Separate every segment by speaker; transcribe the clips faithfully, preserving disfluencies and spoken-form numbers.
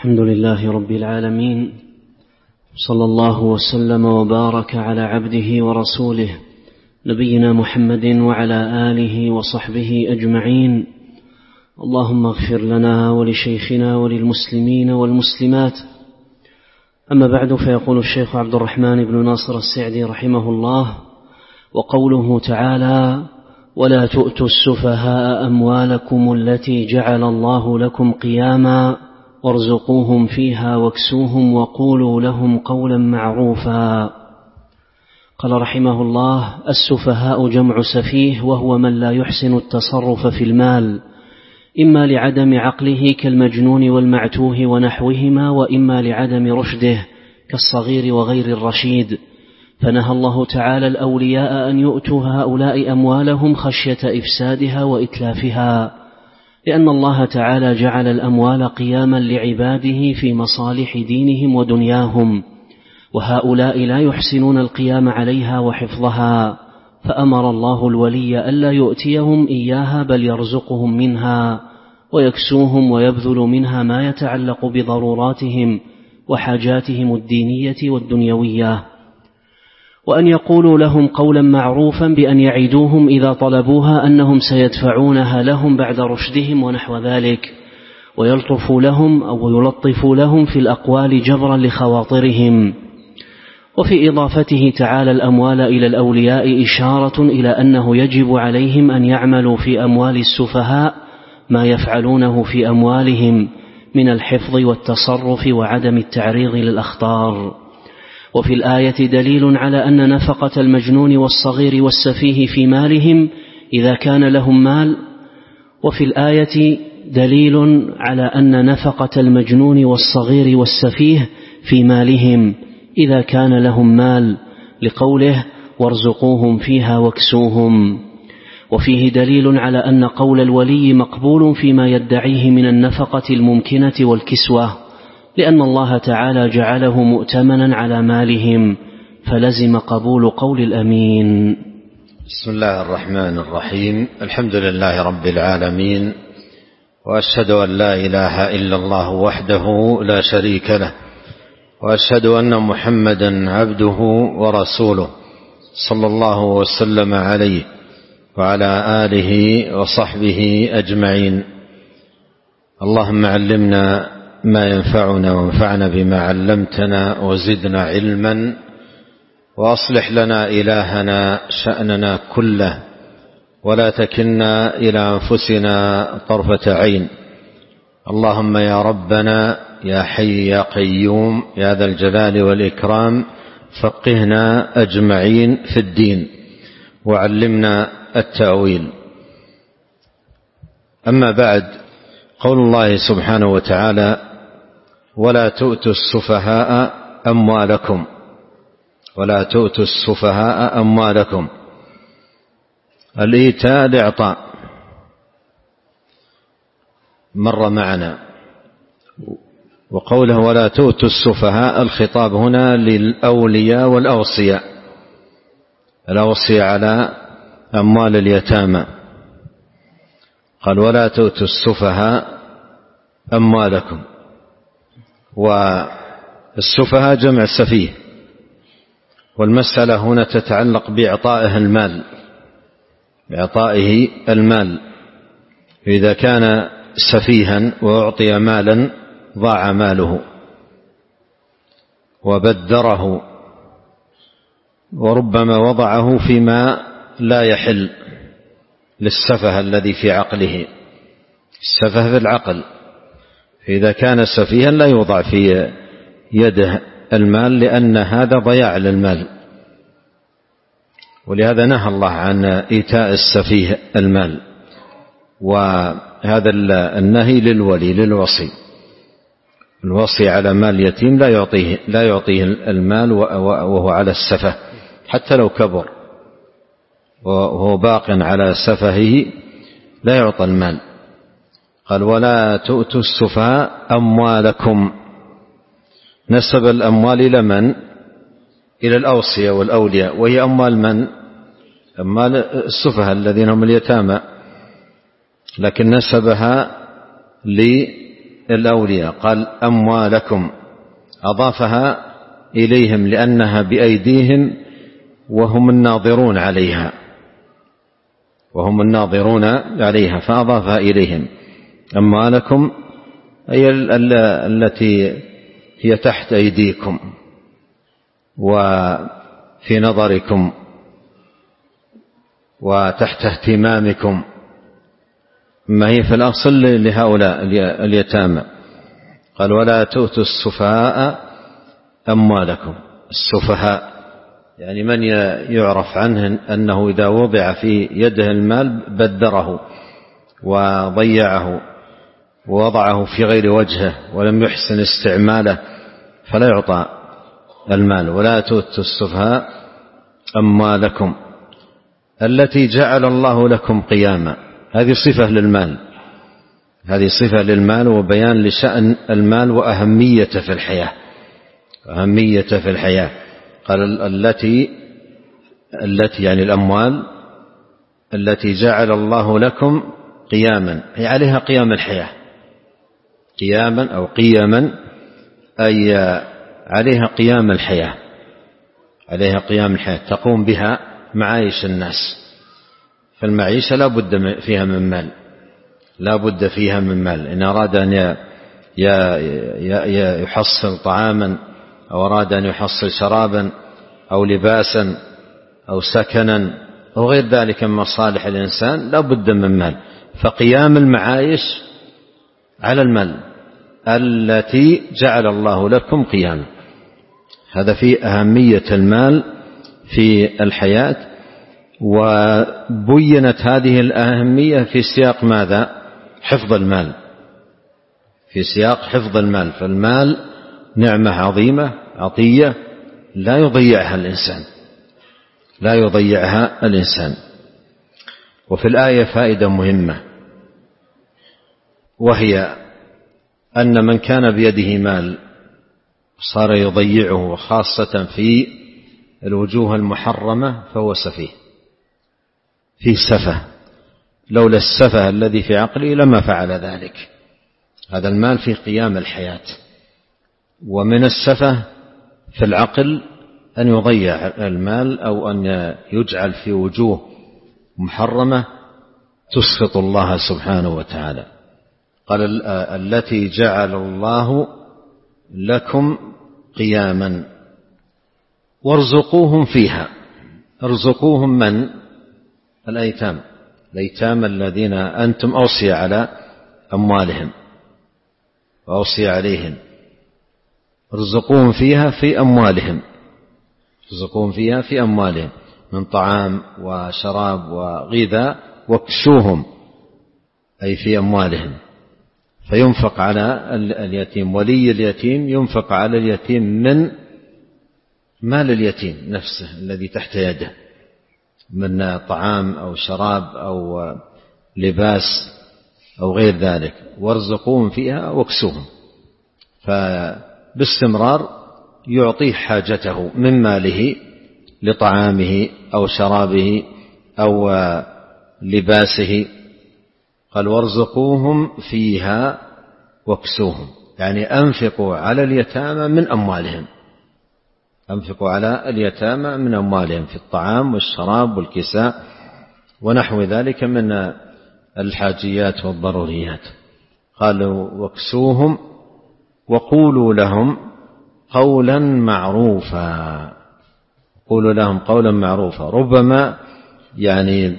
Speaker 1: الحمد لله رب العالمين، صلى الله وسلم وبارك على عبده ورسوله نبينا محمد وعلى آله وصحبه أجمعين. اللهم اغفر لنا ولشيخنا وللمسلمين والمسلمات. أما بعد، فيقول الشيخ عبد الرحمن بن ناصر السعدي رحمه الله: وقوله تعالى: ولا تؤتوا السفهاء أموالكم التي جعل الله لكم قياما وارزقوهم فيها واكسوهم وقولوا لهم قولا معروفا. قال رحمه الله: السفهاء جمع سفيه، وهو من لا يحسن التصرف في المال، إما لعدم عقله كالمجنون والمعتوه ونحوهما، وإما لعدم رشده كالصغير وغير الرشيد. فنهى الله تعالى الأولياء أن يؤتوا هؤلاء أموالهم خشية إفسادها وإتلافها، لأن الله تعالى جعل الأموال قياما لعباده في مصالح دينهم ودنياهم، وهؤلاء لا يحسنون القيام عليها وحفظها، فأمر الله الولي ألا يؤتيهم إياها، بل يرزقهم منها ويكسوهم ويبذل منها ما يتعلق بضروراتهم وحاجاتهم الدينية والدنيوية، وأن يقولوا لهم قولا معروفا بأن يعدوهم إذا طلبوها أنهم سيدفعونها لهم بعد رشدهم ونحو ذلك، ويلطفوا لهم أو يلطفوا لهم في الأقوال جبرا لخواطرهم. وفي إضافته تعالى الأموال إلى الأولياء إشارة إلى أنه يجب عليهم أن يعملوا في أموال السفهاء ما يفعلونه في أموالهم من الحفظ والتصرف وعدم التعريض للأخطار. وفي الآية دليل على أن نفقة المجنون والصغير والسفيه في مالهم إذا كان لهم مال، وفي الآية دليل على أن نفقة المجنون والصغير والسفيه في مالهم إذا كان لهم مال، لقوله: وارزقوهم فيها واكسوهم. وفيه دليل على أن قول الولي مقبول فيما يدعيه من النفقة الممكنة والكسوة، لأن الله تعالى جعله مؤتمنا على مالهم، فلزم قبول قول الأمين.
Speaker 2: بسم الله الرحمن الرحيم. الحمد لله رب العالمين، وأشهد أن لا إله إلا الله وحده لا شريك له، وأشهد أن محمدا عبده ورسوله، صلى الله وسلم عليه وعلى آله وصحبه أجمعين. اللهم علمنا ما ينفعنا وانفعنا بما علمتنا وزدنا علما، وأصلح لنا إلهنا شأننا كله، ولا تكلنا إلى أنفسنا طرفة عين. اللهم يا ربنا يا حي يا قيوم يا ذا الجلال والإكرام، فقهنا أجمعين في الدين وعلمنا التأويل. أما بعد، قول الله سبحانه وتعالى: ولا تؤتوا السفهاء أموالكم ولا تؤتوا السفهاء أموالكم. الإيتاء الإعطاء مر معنا، وقوله ولا تؤتوا السفهاء الخطاب هنا للأولياء والأوصياء، الأوصياء على أموال اليتامى. قال: ولا تؤتوا السفهاء أموالكم. والسفهاء جمع سفيه، والمسألة هنا تتعلق بإعطائه المال بإعطائه المال إذا كان سفيها وأعطي مالا ضاع ماله وبدره، وربما وضعه فيما لا يحل للسفه الذي في عقله، السفه في العقل. إذا كان سفيها لا يوضع في يده المال، لأن هذا ضياع للمال، ولهذا نهى الله عن إيتاء السفيه المال. وهذا النهي للولي للوصي، الوصي على مال يتيم لا يعطيه لا يعطيه المال وهو على السفه، حتى لو كبر وهو باق على سفهه لا يعطى المال. قال: ولا تؤتوا السفهاء أموالكم. نسب الأموال إلى من؟ إلى الأوصياء والأولياء، وهي أموال من؟ أموال السفهاء الذين هم اليتامى، لكن نسبها الأولياء، قال أموالكم، أضافها إليهم لأنها بأيديهم وهم الناظرون عليها وهم الناظرون عليها فأضافها إليهم. أموالكم أي التي هي تحت أيديكم وفي نظركم وتحت اهتمامكم، ما هي في الأصل لهؤلاء اليتامى. قال ولا تؤتوا السفهاء أموالكم. السفهاء يعني من يعرف عنه أنه إذا وضع في يده المال بدره وضيعه ووضعه في غير وجهه ولم يحسن استعماله فلا يعطى المال. ولا تؤتوا السفهاء أموالكم التي جعل الله لكم قياما. هذه صفة للمال، هذه صفة للمال وبيان لشأن المال وأهميته في الحياة، أهميته في الحياة. قال التي التي يعني الأموال التي جعل الله لكم قياما، هي عليها قيام الحياة، قياما أو قيما أي عليها قيام الحياة، عليها قيام الحياة تقوم بها معايش الناس. فالمعيشة لا بد فيها من مال، لا بد فيها من مال. إن أراد أن يحصل طعاما أو أراد أن يحصل شرابا أو لباسا أو سكنا أو غير ذلك من مصالح الإنسان لا بد من مال. فقيام المعايش على المال التي جعل الله لكم قياما. هذا في أهمية المال في الحياة. وبينت هذه الأهمية في سياق ماذا؟ حفظ المال، في سياق حفظ المال. فالمال نعمة عظيمة عطية لا يضيعها الإنسان، لا يضيعها الإنسان. وفي الآية فائدة مهمة، وهي أن من كان بيده مال صار يضيعه خاصة في الوجوه المحرمة فهو سفيه، في سفه. لولا السفه الذي في عقله لما فعل ذلك. هذا المال في قيام الحياة. ومن السفه في العقل أن يضيع المال أو أن يجعل في وجوه محرمة تسخط الله سبحانه وتعالى. قال التي جعل الله لكم قياما وارزقوهم فيها. ارزقوهم من؟ الأيتام، الأيتام الذين أنتم أوصي على أموالهم وأوصي عليهم. ارزقوهم فيها في أموالهم، ارزقوهم فيها في أموالهم من طعام وشراب وغذاء، واكسوهم أي في أموالهم. فينفق على اليتيم، ولي اليتيم ينفق على اليتيم من مال اليتيم نفسه الذي تحت يده من طعام أو شراب أو لباس أو غير ذلك. وارزقوهم فيها واكسوهم، فباستمرار يعطيه حاجته من ماله لطعامه أو شرابه أو لباسه. قال وارزقوهم فيها واكسوهم، يعني أنفقوا على اليتامى من أموالهم، أنفقوا على اليتامى من أموالهم في الطعام والشراب والكساء ونحو ذلك من الحاجيات والضروريات. قالوا واكسوهم وقولوا لهم قولا معروفا. قولوا لهم قولا معروفا. ربما يعني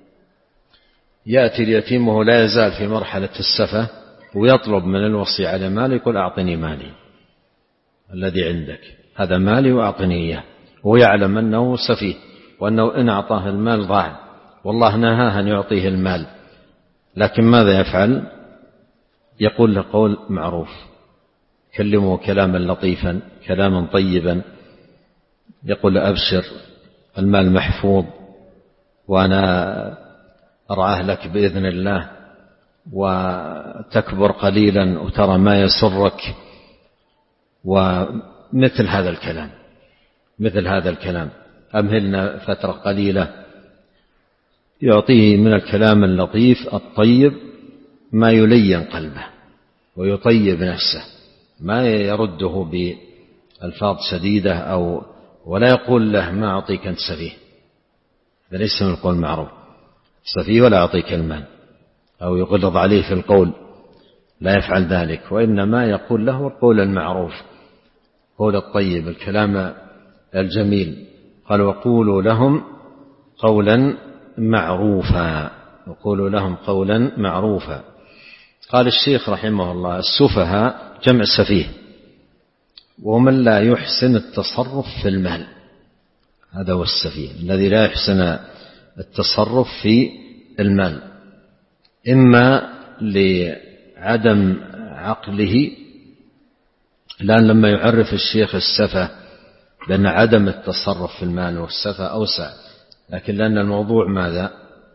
Speaker 2: يأتي اليتيم وهو لا يزال في مرحلة السفة ويطلب من الوصي على مال، يقول أعطني مالي الذي عندك، هذا مالي وأعطني إياه. ويعلم أنه سفيه وأنه إن أعطاه المال ضاع، والله نهاه أن يعطيه المال، لكن ماذا يفعل؟ يقول له قول معروف، كلمه كلاما لطيفا كلاما طيبا، يقول له أبشر المال محفوظ وأنا أرعاه لك بإذن الله، وتكبر قليلا وترى ما يسرك، ومثل هذا الكلام، مثل هذا الكلام. أمهلنا فترة قليلة، يعطيه من الكلام اللطيف الطيب ما يلين قلبه، ويطيب نفسه، ما يرده بألفاظ شديدة أو ولا يقول له ما أعطيك أنت سفيه، هذا ليس من القول المعروف، سفيه ولا أعطيك المال، أو يغلظ عليه في القول، لا يفعل ذلك، وإنما يقول له القول المعروف، قول الطيب، الكلام الجميل. قال وقولوا لهم قولا معروفا، وقولوا لهم قولا معروفا. قال الشيخ رحمه الله السفهاء جمع سفيه، ومن لا يحسن التصرف في المال، هذا هو السفيه الذي لا يحسن التصرف في المال، إما لعدم عقله، لأن لما يعرف الشيخ السفه لأن عدم التصرف في المال والسفه أوسع، لكن لأن الموضوع ماذا؟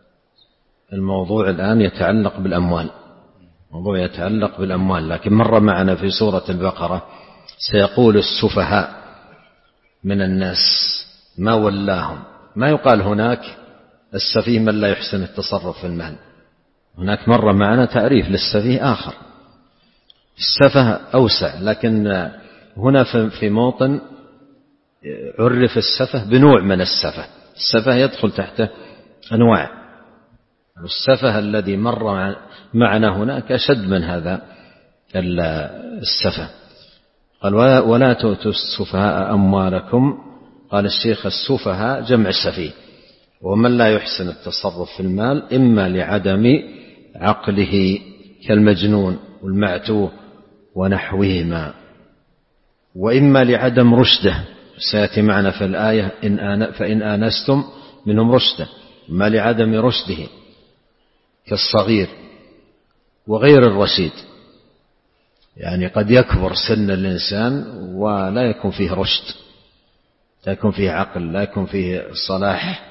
Speaker 2: الموضوع الآن يتعلق بالأموال، موضوع يتعلق بالأموال، لكن مر معنا في سورة البقرة سيقول السفهاء من الناس ما ولاهم، ما يقال هناك السفيه من لا يحسن التصرف في المال، هناك مر معنا تعريف للسفيه آخر، السفه أوسع، لكن هنا في موطن عرف السفه بنوع من السفه، السفه يدخل تحته أنواع، والسفه الذي مر معنا هناك أشد من هذا السفه. قال ولا تؤتوا السفهاء أموالكم، قال الشيخ السفهاء جمع سفيه، ومن لا يحسن التصرف في المال إما لعدم عقله كالمجنون والمعتوه ونحوهما، وإما لعدم رشده، سيأتي معنا في الآية إن آن فإن آنستم منهم رشدا، ما لعدم رشده كالصغير وغير الرشيد، يعني قد يكبر سن الإنسان ولا يكون فيه رشد، لا يكون فيه عقل، لا يكون فيه صلاح.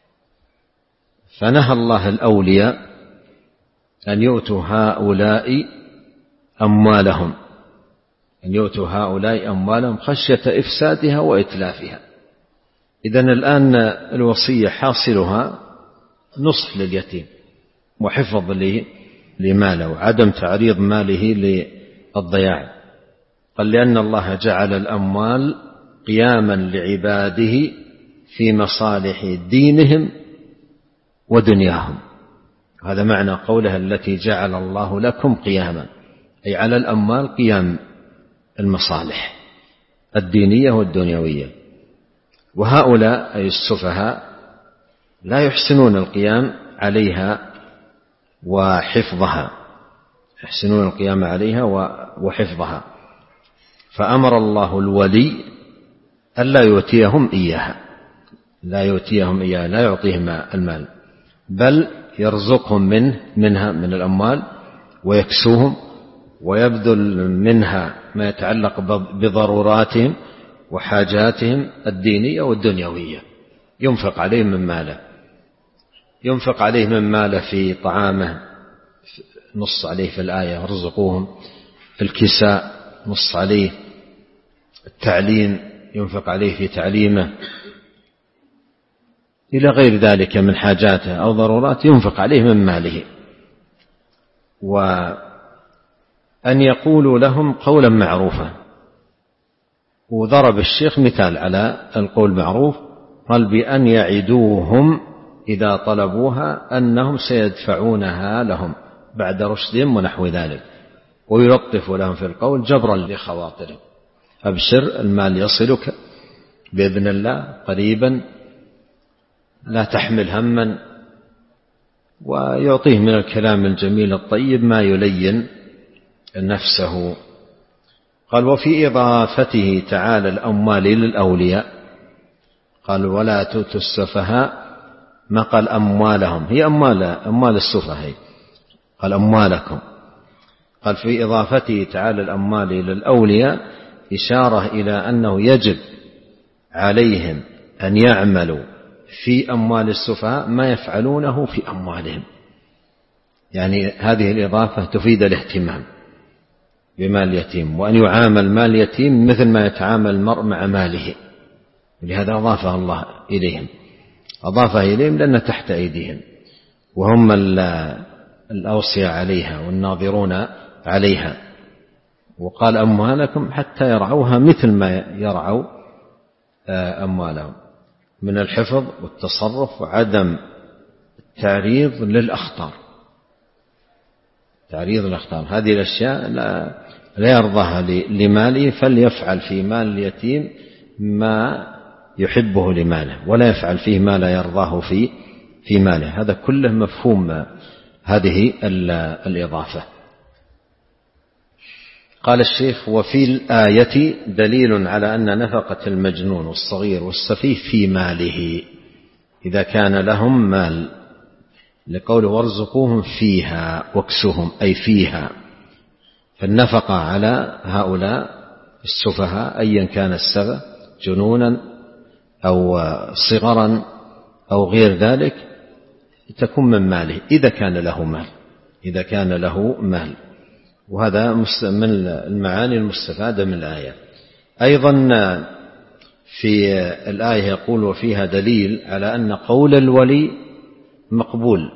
Speaker 2: فنهى الله الأولياء أن يؤتوا هؤلاء أموالهم، أن يؤتوا هؤلاء أموالهم خشية إفسادها وإتلافها. إذن الآن الوصية حاصلها نصف لليتيم وحفظ لماله وعدم تعريض ماله للضياع. قال لأن الله جعل الأموال قياما لعباده في مصالح دينهم ودنياهم، هذا معنى قوله التي جعل الله لكم قياما، أي على الأموال قيام المصالح الدينية والدنيوية. وهؤلاء أي السفهاء لا يحسنون القيام عليها وحفظها، يحسنون القيام عليها وحفظها، فأمر الله الولي ألا يؤتيهم إياها، لا يؤتيهم إياها، لا يعطيهم المال، بل يرزقهم منه منها من الأموال ويكسوهم ويبذل منها ما يتعلق بضروراتهم وحاجاتهم الدينية والدنيوية، ينفق عليه من ماله، ينفق عليه من ماله في طعامه، نص عليه في الآية ارزقوهم، في الكساء نص عليه، التعليم ينفق عليه في تعليمه، إلى غير ذلك من حاجاته أو ضرورات ينفق عليه من ماله. وأن يقولوا لهم قولا معروفا، وضرب الشيخ مثال على القول معروف، قال بأن يعدوهم إذا طلبوها أنهم سيدفعونها لهم بعد رشدهم ونحو ذلك، ويلطف لهم في القول جبرا لخواطرهم، أبشر المال يصلك بإذن الله قريبا، لا تحمل هما، ويعطيه من الكلام الجميل الطيب ما يلين نفسه. قال وفي إضافته تعالى الأموال للأولياء، قال ولا تؤتوا السفهاء، ما قال أموالهم، هي أموال, أموال السفهاء، قال أموالكم. قال في إضافته تعالى الأموال للأولياء إشارة إلى أنه يجب عليهم أن يعملوا في أموال السفهاء ما يفعلونه في أموالهم، يعني هذه الإضافة تفيد الاهتمام بمال اليتيم، وأن يعامل مال اليتيم مثل ما يتعامل المرء مع ماله، لهذا أضافها الله إليهم، أضافها إليهم لأن تحت أيديهم وهم الأوصياء عليها والناظرون عليها. وقال أموالكم حتى يرعوها مثل ما يرعوا أموالهم من الحفظ والتصرف وعدم التعريض للأخطار. تعريض الأخطار هذه الأشياء لا, لا يرضاها لماله، فليفعل في مال اليتيم ما يحبه لماله، ولا يفعل فيه ما لا يرضاه في في ماله. هذا كله مفهوم هذه الإضافة. قال الشيخ: وفي الآية دليل على أن نفقة المجنون والصغير والسفيه في ماله إذا كان لهم مال، لقوله: وارزقوهم فيها واكسوهم، أي فيها. فالنفقة على هؤلاء السفهاء أيا كان السفه، جنونا أو صغرا أو غير ذلك، تكون من ماله إذا كان له مال، إذا كان له مال. وهذا من المعاني المستفادة من الآية. أيضا في الآية يقول: وفيها دليل على أن قول الولي مقبول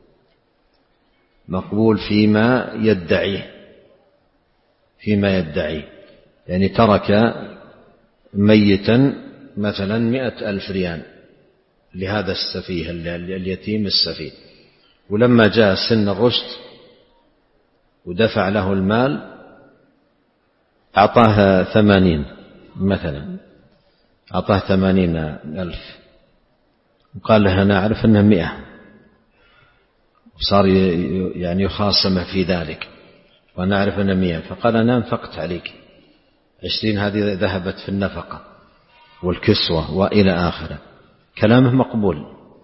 Speaker 2: مقبول فيما يدعيه فيما يدعيه يعني ترك ميتا مثلا مئة ألف ريال لهذا السفيه اليتيم السفيه، ولما جاء سن الرشد ودفع له المال أعطاه ثمانين مثلا أعطاه ثمانين ألف، وقال له: أنا أعرف أنها مئة، وصار يعني يخاصم في ذلك، وأنا أعرف أنها مئة. فقال: أنا أنفقت عليك عشرين، هذه ذهبت في النفقة والكسوة وإلى آخره. كلامه مقبول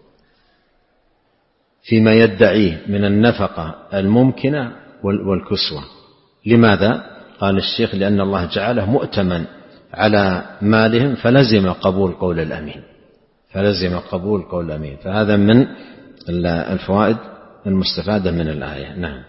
Speaker 2: فيما يدعيه من النفقة الممكنة والكسوة. لماذا؟ قال الشيخ: لأن الله جعله مؤتمن على مالهم، فلزم قبول قول الأمين فلزم قبول قول الأمين. فهذا من الفوائد المستفادة من الآية. نعم.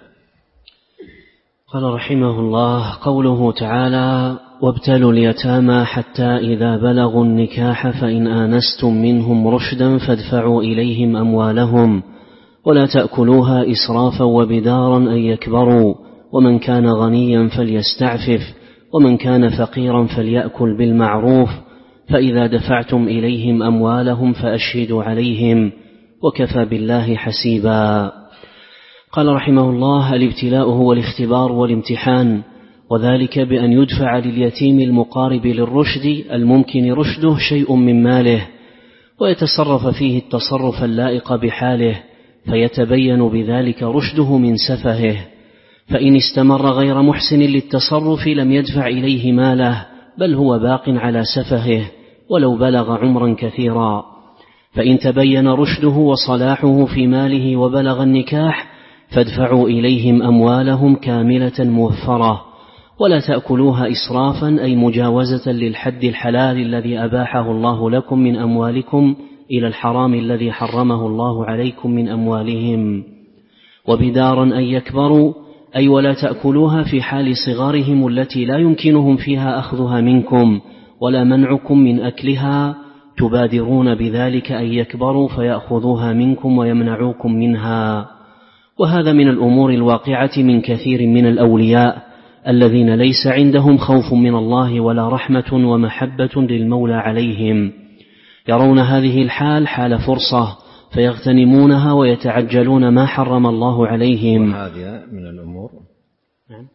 Speaker 1: قال رحمه الله: قوله تعالى: وابتلوا اليتامى حتى إذا بلغوا النكاح فإن آنستم منهم رشدا فادفعوا إليهم أموالهم ولا تأكلوها إسرافا وبدارا أن يكبروا، ومن كان غنيا فليستعفف ومن كان فقيرا فليأكل بالمعروف، فإذا دفعتم إليهم أموالهم فأشهدوا عليهم وكفى بالله حسيبا. قال رحمه الله: الابتلاء هو الاختبار والامتحان، وذلك بأن يدفع لليتيم المقارب للرشد الممكن رشده شيء من ماله، ويتصرف فيه التصرف اللائق بحاله، فيتبين بذلك رشده من سفهه. فإن استمر غير محسن للتصرف لم يدفع إليه ماله، بل هو باق على سفهه ولو بلغ عمرا كثيرا. فإن تبين رشده وصلاحه في ماله وبلغ النكاح فادفعوا إليهم أموالهم كاملة موفرة، ولا تأكلوها إسرافا أي مجاوزة للحد الحلال الذي أباحه الله لكم من أموالكم إلى الحرام الذي حرمه الله عليكم من أموالهم. وبدارا أن يكبروا أي ولا تأكلوها في حال صغارهم التي لا يمكنهم فيها أخذها منكم ولا منعكم من أكلها، تبادرون بذلك أن يكبروا فيأخذوها منكم ويمنعوكم منها. وهذا من الأمور الواقعة من كثير من الأولياء الذين ليس عندهم خوف من الله ولا رحمة ومحبة للمولى عليهم، يرون هذه الحال حال فرصة فيغتنمونها ويتعجلون ما حرم الله عليهم.
Speaker 2: وهذا من الأمور
Speaker 1: نعم.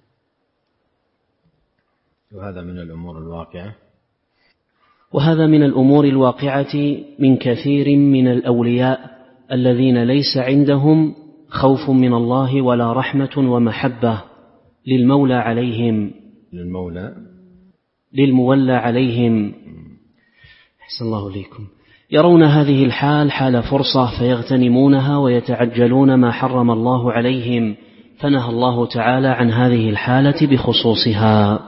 Speaker 2: وهذا من الأمور الواقعة
Speaker 1: وهذا من الأمور الواقعة من كثير من الأولياء الذين ليس عندهم خوف من الله ولا رحمة ومحبة للمولى عليهم
Speaker 2: للمولى
Speaker 1: للمولى عليهم. أحسن الله إليكم. يرون هذه الحال حال فرصة فيغتنمونها ويتعجلون ما حرم الله عليهم، فنهى الله تعالى عن هذه الحالة بخصوصها.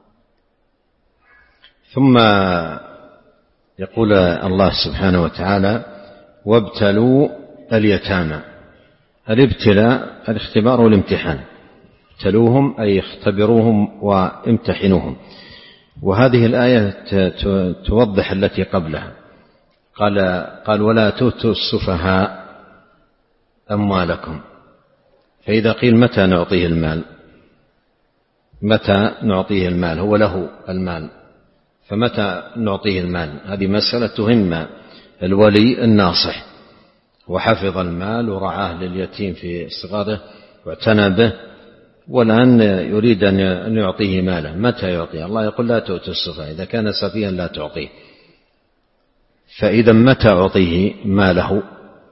Speaker 2: ثم يقول الله سبحانه وتعالى: وابتلوا اليتامى. الابتلاء الاختبار والامتحان، ابتلوهم أي اختبروهم وامتحنوهم. وهذه الآية توضح التي قبلها. قال قال ولا تؤتوا السفهاء أموالكم. فإذا قيل متى نعطيه المال؟ متى نعطيه المال؟ هو له المال، فمتى نعطيه المال؟ هذه مسألة تهم الولي الناصح، وحفظ المال ورعاه لليتيم في صغره واعتنى به، والآن يريد أن يعطيه ماله، متى يعطيه؟ الله يقول لا تؤتوا السفهاء، إذا كان سفيها لا تعطيه. فإذا متى أعطيه ماله؟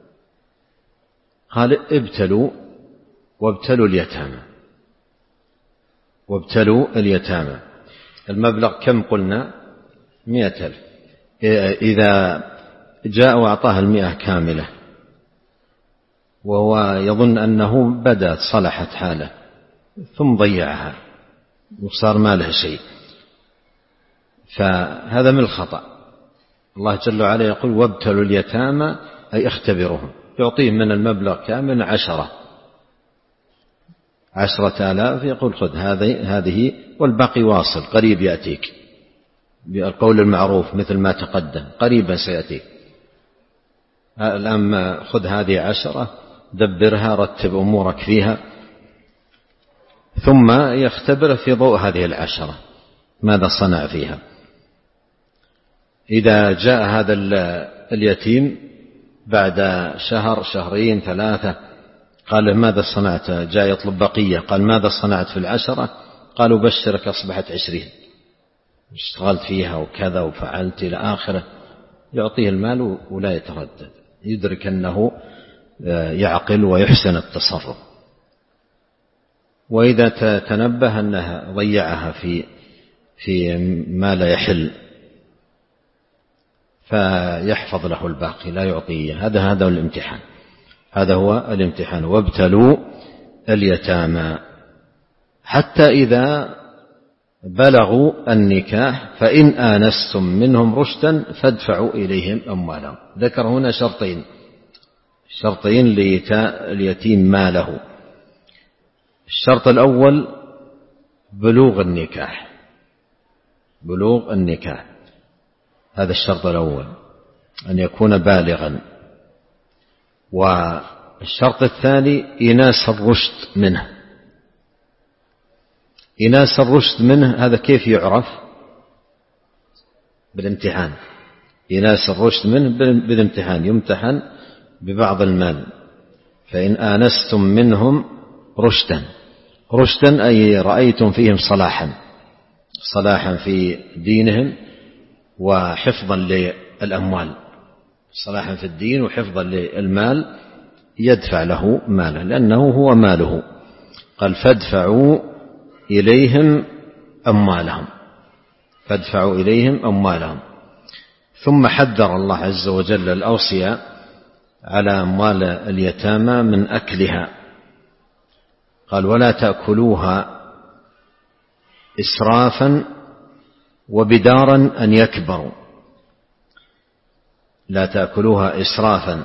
Speaker 2: قال ابتلوا وابتلوا اليتامى، وابتلوا اليتامى. المبلغ كم قلنا؟ مئة ألف. إذا جاء وأعطاه المئة كاملة وهو يظن أنه بدأت صلحت حاله ثم ضيعها وصار ما له شيء، فهذا من الخطأ. الله جل وعلا يقول وابتلوا اليتامى أي اختبرهم، يعطيه من المبلغ كامل عشرة عشرة آلاف، يقول خذ هذه هذه والباقي واصل قريب يأتيك، بالقول المعروف مثل ما تقدم قريبا سيأتيك. الآن خذ هذه عشرة دبرها رتب أمورك فيها، ثم يختبر في ضوء هذه العشرة ماذا صنع فيها. إذا جاء هذا اليتيم بعد شهر شهرين ثلاثة قال له ماذا صنعت؟ جاء يطلب بقية، قال ماذا صنعت في العشرة؟ قالوا بشرك أصبحت عشرين، اشتغلت فيها وكذا وفعلت إلى آخره. يعطيه المال ولا يتردد، يدرك أنه يعقل ويحسن التصرف. وإذا تنبه أنها ضيعها في في ما لا يحل فيحفظ له الباقي لا يعطيه. هذا هذا الامتحان، هذا هو الامتحان. وابتلوا اليتامى حتى إذا بلغوا النكاح فإن آنستم منهم رشدا فادفعوا إليهم أموالهم. ذكر هنا شرطين شرطين لليتيم ماله. الشرط الأول بلوغ النكاح، بلوغ النكاح هذا الشرط الأول، أن يكون بالغا. والشرط الثاني إناس الرشد منه. إناس الرشد منه هذا كيف يعرف؟ بالامتحان. إناس الرشد منه بالامتحان، يمتحن ببعض المال. فإن آنستم منهم رشدا، رشدا أي رأيتم فيهم صلاحا، صلاحا في دينهم وحفظا للأموال، صلاحا في الدين وحفظا للمال، يدفع له ماله لأنه هو ماله. قال فادفعوا إليهم أموالهم، فادفعوا إليهم أموالهم. ثم حذر الله عز وجل الأوصياء على أموال اليتامى من أكلها، قال ولا تأكلوها إسرافا وبدارا أن يكبروا. لا تأكلوها إسرافا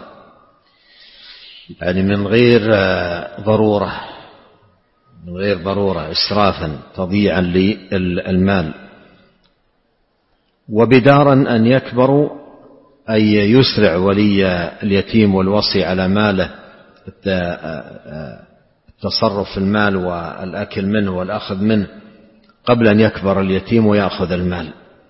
Speaker 2: يعني من غير ضرورة، من غير ضرورة، إسرافا تضييعا للمال. وبدارا أن يكبروا أي يسرع ولي اليتيم والوصي على ماله التصرف في المال والأكل منه والأخذ منه قبل أن يكبر اليتيم ويأخذ المال.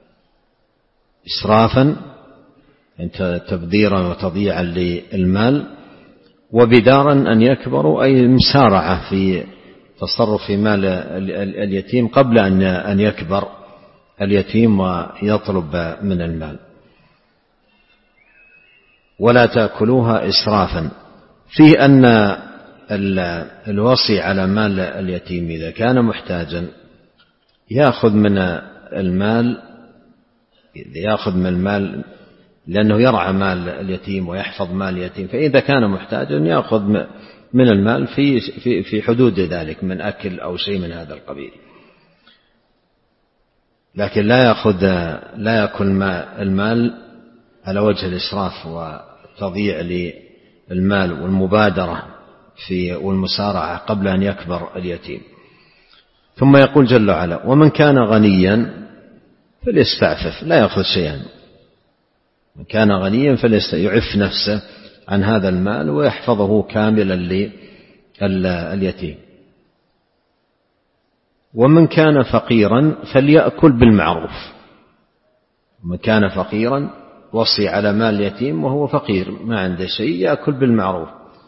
Speaker 2: إسرافا تبذيرا وتضييعا للمال. وبدارا أن يكبروا أي مسارعة في تصرف في مال اليتيم قبل أن يكبر اليتيم ويطلب من المال. ولا تأكلوها إسرافا، في أن الوصي على مال اليتيم إذا كان محتاجا يأخذ من المال، يأخذ من المال لأنه يرعى مال اليتيم ويحفظ مال اليتيم، فإذا كان محتاجا يأخذ من المال في في في حدود ذلك من أكل أو شيء من هذا القبيل، لكن لا يأخذ لا يأكل المال على وجه الإسراف والتضييع للمال والمبادرة في والمسارعة قبل أن يكبر اليتيم. ثم يقول جل وعلا ومن كان غنيا فليستعفف لا يأخذ شيئا. من كان غنيا فليعف نفسه عن هذا المال ويحفظه كاملا لليتيم. ومن كان فقيرا فليأكل بالمعروف. من كان فقيرا وصي على مال يتيم وهو فقير ما عنده شيء يأكل بالمعروف.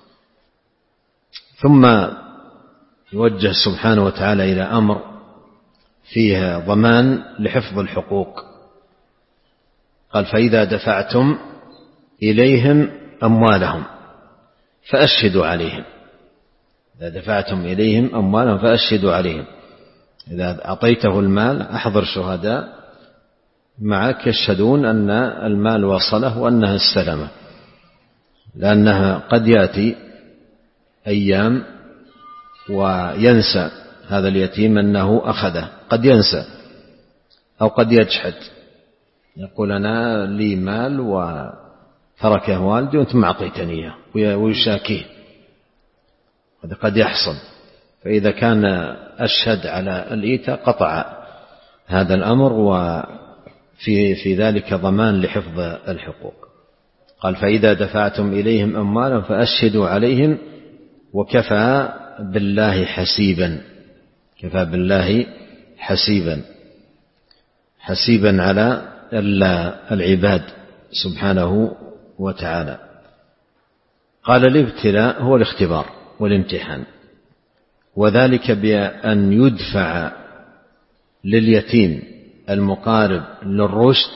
Speaker 2: ثم يوجه سبحانه وتعالى إلى أمر فيه ضمان لحفظ الحقوق. قال فإذا دفعتم إليهم أموالهم فأشهدوا عليهم. إذا دفعتم إليهم أموالهم فأشهدوا عليهم. إذا أعطيته المال أحضر شهداء معك يشهدون أن المال وصله وأنه استلمه، لأنها قد يأتي أيام وينسى هذا اليتيم أنه أخذه، قد ينسى أو قد يجحد يقول أنا لي مال وتركه والدي وأنت ما أعطيتني ويشاكيه، هذا قد يحصل. فإذا كان أشهد على الإيتاء قطع هذا الأمر وفي في ذلك ضمان لحفظ الحقوق. قال فإذا دفعتم إليهم أموالا فأشهدوا عليهم وكفى بالله حسيبا. كفى بالله حسيبا حسيبا على العباد سبحانه وتعالى. قال الابتلاء هو الاختبار والامتحان، وذلك بأن يدفع لليتيم المقارب للرشد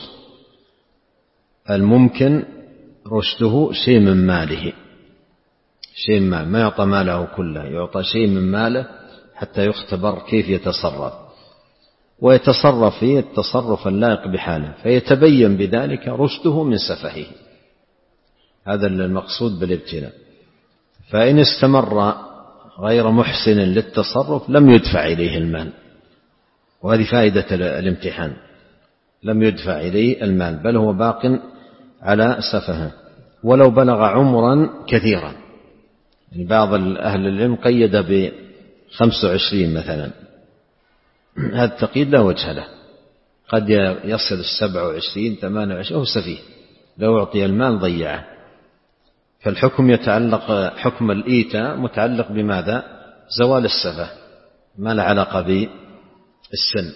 Speaker 2: الممكن رشده شيء من ماله، شيء ما ما يعطى ماله كله، يعطى شيء من ماله حتى يختبر كيف يتصرف، ويتصرف فيه التصرف اللائق بحاله فيتبين بذلك رشده من سفهه. هذا المقصود بالابتلاء. فإن استمر غير محسن للتصرف لم يدفع إليه المال، وهذه فائدة الامتحان، لم يدفع إليه المال بل هو باق على سفهه ولو بلغ عمرا كثيرا. يعني بعض أهل العلم قيد بخمس وعشرين مثلا، هذا التقييد لا وجه له، قد يصل السبع وعشرين ثمان وعشرين، هو سفيه لو أعطي المال ضيعه. فالحكم يتعلق، حكم الإيتاء متعلق بماذا؟ زوال السفه، ما له علاقة بالسن،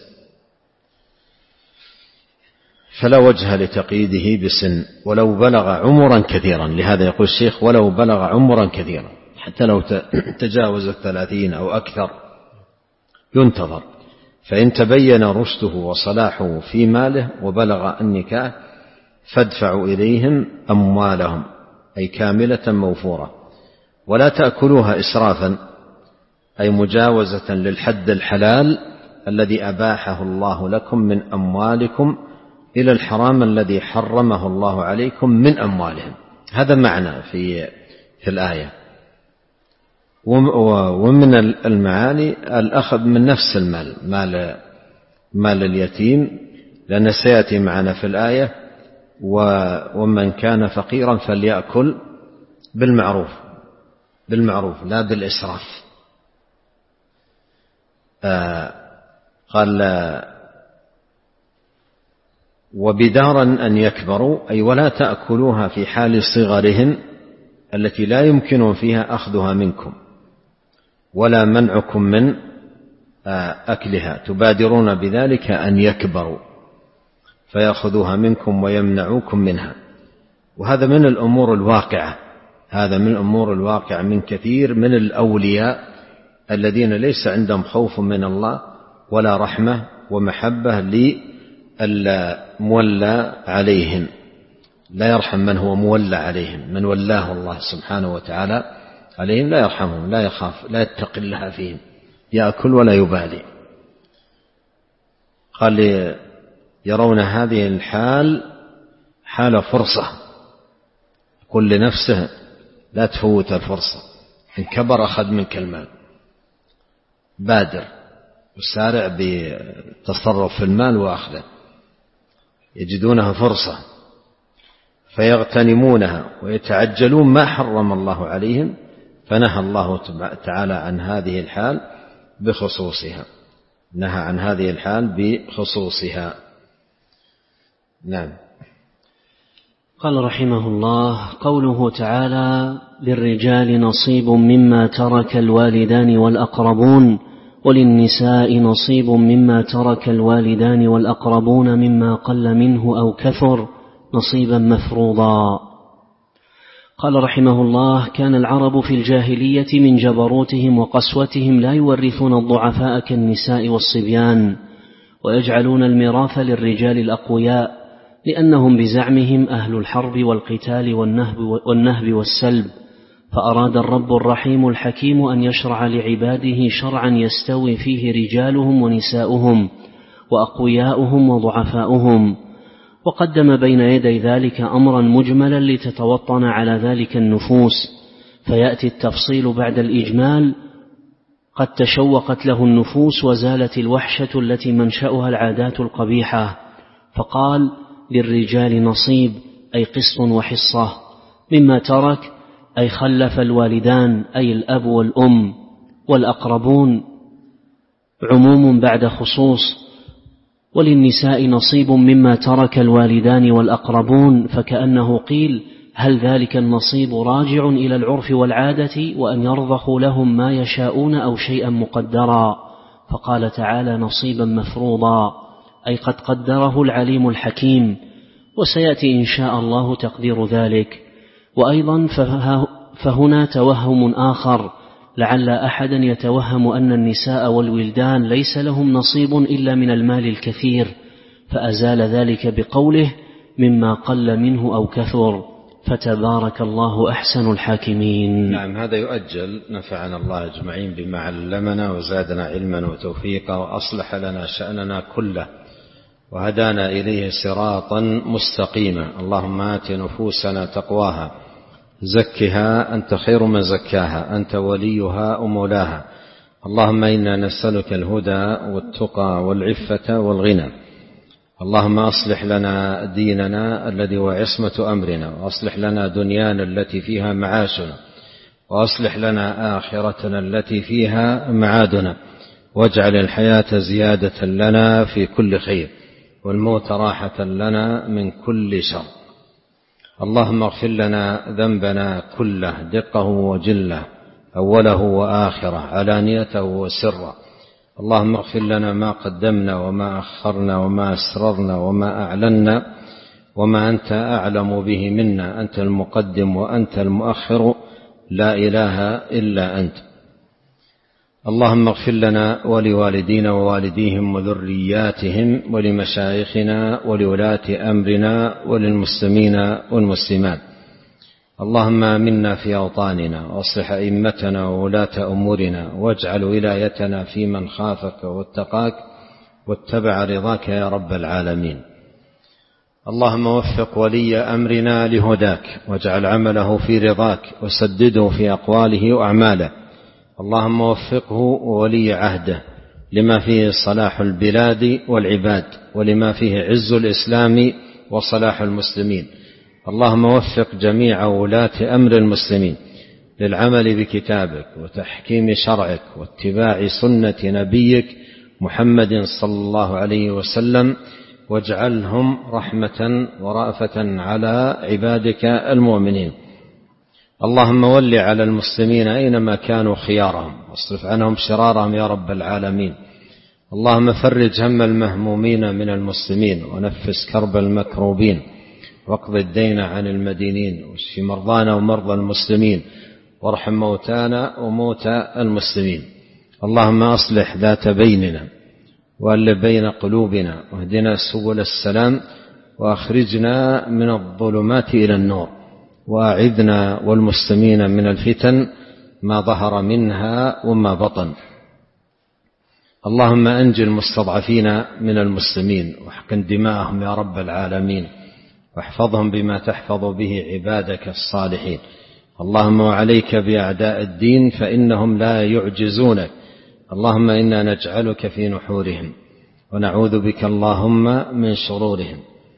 Speaker 2: فلا وجه لتقييده بسن ولو بلغ عمرا كثيرا. لهذا يقول الشيخ ولو بلغ عمرا كثيرا، حتى لو تجاوز الثلاثين أو أكثر ينتظر. فإن تبين رشده وصلاحه في ماله وبلغ النكاح فادفعوا إليهم أموالهم، أي كاملة موفورة، ولا تأكلوها إسرافا أي مجاوزة للحد الحلال الذي أباحه الله لكم من أموالكم إلى الحرام الذي حرمه الله عليكم من أموالهم. هذا معنى في في الآية. ومن المعاني الأخذ من نفس المال، مال مال اليتيم، لأن سيأتي معنا في الآية ومن كان فقيرا فليأكل بالمعروف، بالمعروف لا بالإسراف. آه قال وبدارا أن يكبروا، أي ولا تأكلوها في حال صغرهن التي لا يمكن فيها أخذها منكم ولا منعكم من أكلها، تبادرون بذلك أن يكبروا فيأخذوها منكم ويمنعوكم منها. وهذا من الأمور الواقعة، هذا من الأمور الواقعة من كثير من الأولياء الذين ليس عندهم خوف من الله ولا رحمة ومحبة للمولى عليهم، لا يرحم من هو مولى عليهم، من ولاه الله سبحانه وتعالى عليهم لا يرحمهم، لا يخاف، لا يتقي الله فيهم، يأكل ولا يبالي. قال يرون هذه الحال حال فرصة، قل لنفسه لا تفوت الفرصة، إن كبر أخذ منك المال، بادر وسارع بالتصرف في المال وأخذه، يجدونها فرصة فيغتنمونها ويتعجلون ما حرم الله عليهم، فنهى الله تعالى عن هذه الحال بخصوصها، نهى عن هذه الحال بخصوصها. نعم.
Speaker 1: قال رحمه الله: قوله تعالى: للرجال نصيب مما ترك الوالدان والأقربون وللنساء نصيب مما ترك الوالدان والأقربون مما قل منه أو كثر نصيبا مفروضا. قال رحمه الله: كان العرب في الجاهلية من جبروتهم وقسوتهم لا يورثون الضعفاء كالنساء والصبيان، ويجعلون الميراث للرجال الأقوياء، لأنهم بزعمهم أهل الحرب والقتال والنهب والسلب. فأراد الرب الرحيم الحكيم أن يشرع لعباده شرعا يستوي فيه رجالهم ونساؤهم وأقوياؤهم وضعفاؤهم، وقدم بين يدي ذلك أمرا مجملا لتتوطن على ذلك النفوس، فيأتي التفصيل بعد الإجمال قد تشوقت له النفوس وزالت الوحشة التي منشأها العادات القبيحة. فقال: للرجال نصيب، أي قسط وحصة، مما ترك، أي خلف الوالدان، أي الأب والأم والأقربون، عموم بعد خصوص. وللنساء نصيب مما ترك الوالدان والأقربون، فكأنه قيل: هل ذلك النصيب راجع إلى العرف والعادة، وأن يرضخوا لهم ما يشاءون أو شيئا مقدرا؟ فقال تعالى: نصيبا مفروضا، أي قد قدره العليم الحكيم، وسيأتي إن شاء الله تقدير ذلك. وأيضا فهنا توهم آخر، لعل أحدا يتوهم أن النساء والولدان ليس لهم نصيب إلا من المال الكثير، فأزال ذلك بقوله: مما قل منه أو كثر، فتبارك الله أحسن الحاكمين.
Speaker 2: نعم، هذا يؤجل. نفعنا الله أجمعين بما علمنا وزادنا علما وتوفيقا، وأصلح لنا شأننا كله، وهدانا إليه صراطا مستقيما. اللهم آت نفوسنا تقواها، زكها أنت خير من زكاها، أنت وليها ومولاها. اللهم إنا نسألك الهدى والتقى والعفة والغنى. اللهم أصلح لنا ديننا الذي هو عصمة أمرنا، وأصلح لنا دنيانا التي فيها معاشنا، وأصلح لنا آخرتنا التي فيها معادنا، واجعل الحياة زيادة لنا في كل خير، والموت راحة لنا من كل شر. اللهم اغفر لنا ذنبنا كله، دقه وجله، أوله وآخره، علانيته وسره. اللهم اغفر لنا ما قدمنا وما أخرنا وما أسررنا وما أعلنا وما أنت أعلم به منا. أنت المقدم وأنت المؤخر، لا إله إلا أنت. اللهم اغفر لنا ولوالدينا ووالديهم وذرياتهم ولمشايخنا ولولاة أمرنا وللمسلمين والمسلمات. اللهم آمنا في أوطاننا، واصلح أئمتنا وولاة أمورنا، واجعل ولايتنا في من خافك واتقاك واتبع رضاك يا رب العالمين. اللهم وفق ولي أمرنا لهداك، واجعل عمله في رضاك، وسدده في أقواله وأعماله. اللهم وفقه وولي عهده لما فيه صلاح البلاد والعباد، ولما فيه عز الإسلام وصلاح المسلمين. اللهم وفق جميع ولاة أمر المسلمين للعمل بكتابك وتحكيم شرعك واتباع سنة نبيك محمد صلى الله عليه وسلم، واجعلهم رحمة ورأفة على عبادك المؤمنين. اللهم ول على المسلمين أينما كانوا خيارهم، واصرف عنهم شرارهم يا رب العالمين. اللهم فرج هم المهمومين من المسلمين، ونفس كرب المكروبين، واقض الدين عن المدينين، واشف مرضانا ومرضى المسلمين، وارحم موتانا وموتى المسلمين. اللهم أصلح ذات بيننا، وألف بين قلوبنا، واهدنا سبل السلام، وأخرجنا من الظلمات إلى النور، وأعذنا والمسلمين من الفتن ما ظهر منها وما بطن. اللهم أنج المستضعفين من المسلمين، واحقن دماءهم يا رب العالمين، واحفظهم بما تحفظ به عبادك الصالحين. اللهم وعليك بأعداء الدين، فإنهم لا يعجزونك. اللهم إنا نجعلك في نحورهم، ونعوذ بك اللهم من شرورهم.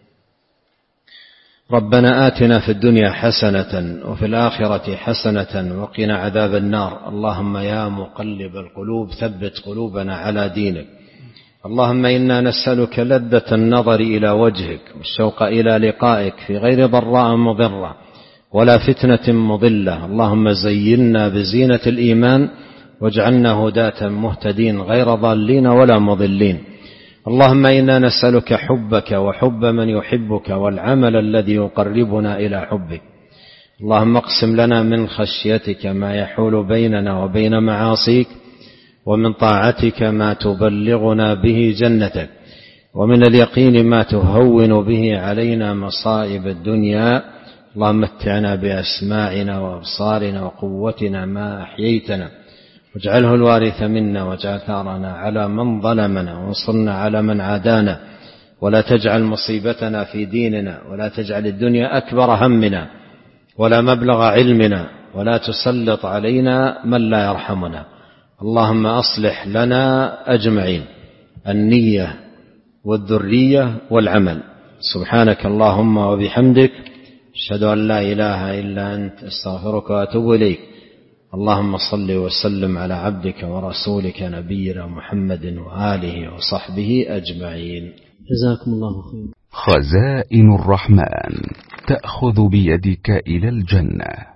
Speaker 2: ربنا آتنا في الدنيا حسنة وفي الآخرة حسنة وقنا عذاب النار. اللهم يا مقلب القلوب ثبت قلوبنا على دينك. اللهم إنا نسألك لذة النظر إلى وجهك، والشوق إلى لقائك في غير ضراء مضرة ولا فتنة مضلة. اللهم زينا بزينة الإيمان، واجعلنا هداة مهتدين غير ضالين ولا مضلين. اللهم إنا نسألك حبك وحب من يحبك والعمل الذي يقربنا إلى حبك. اللهم اقسم لنا من خشيتك ما يحول بيننا وبين معاصيك، ومن طاعتك ما تبلغنا به جنتك، ومن اليقين ما تهون به علينا مصائب الدنيا. اللهم متعنا بأسماعنا وأبصارنا وقوتنا ما أحييتنا، واجعله الوارث منا، واجعل ثارنا على من ظلمنا، وانصرنا على من عادانا، ولا تجعل مصيبتنا في ديننا، ولا تجعل الدنيا أكبر همنا ولا مبلغ علمنا، ولا تسلط علينا من لا يرحمنا. اللهم أصلح لنا أجمعين النية والذرية والعمل. سبحانك اللهم وبحمدك، أشهد أن لا إله إلا أنت، أستغفرك وأتوب إليك. اللهم صل وسلم على عبدك ورسولك نبينا محمد وآله وصحبه أجمعين.
Speaker 1: جزاكم الله خير.
Speaker 3: خزائن الرحمن تأخذ بيدك إلى الجنة.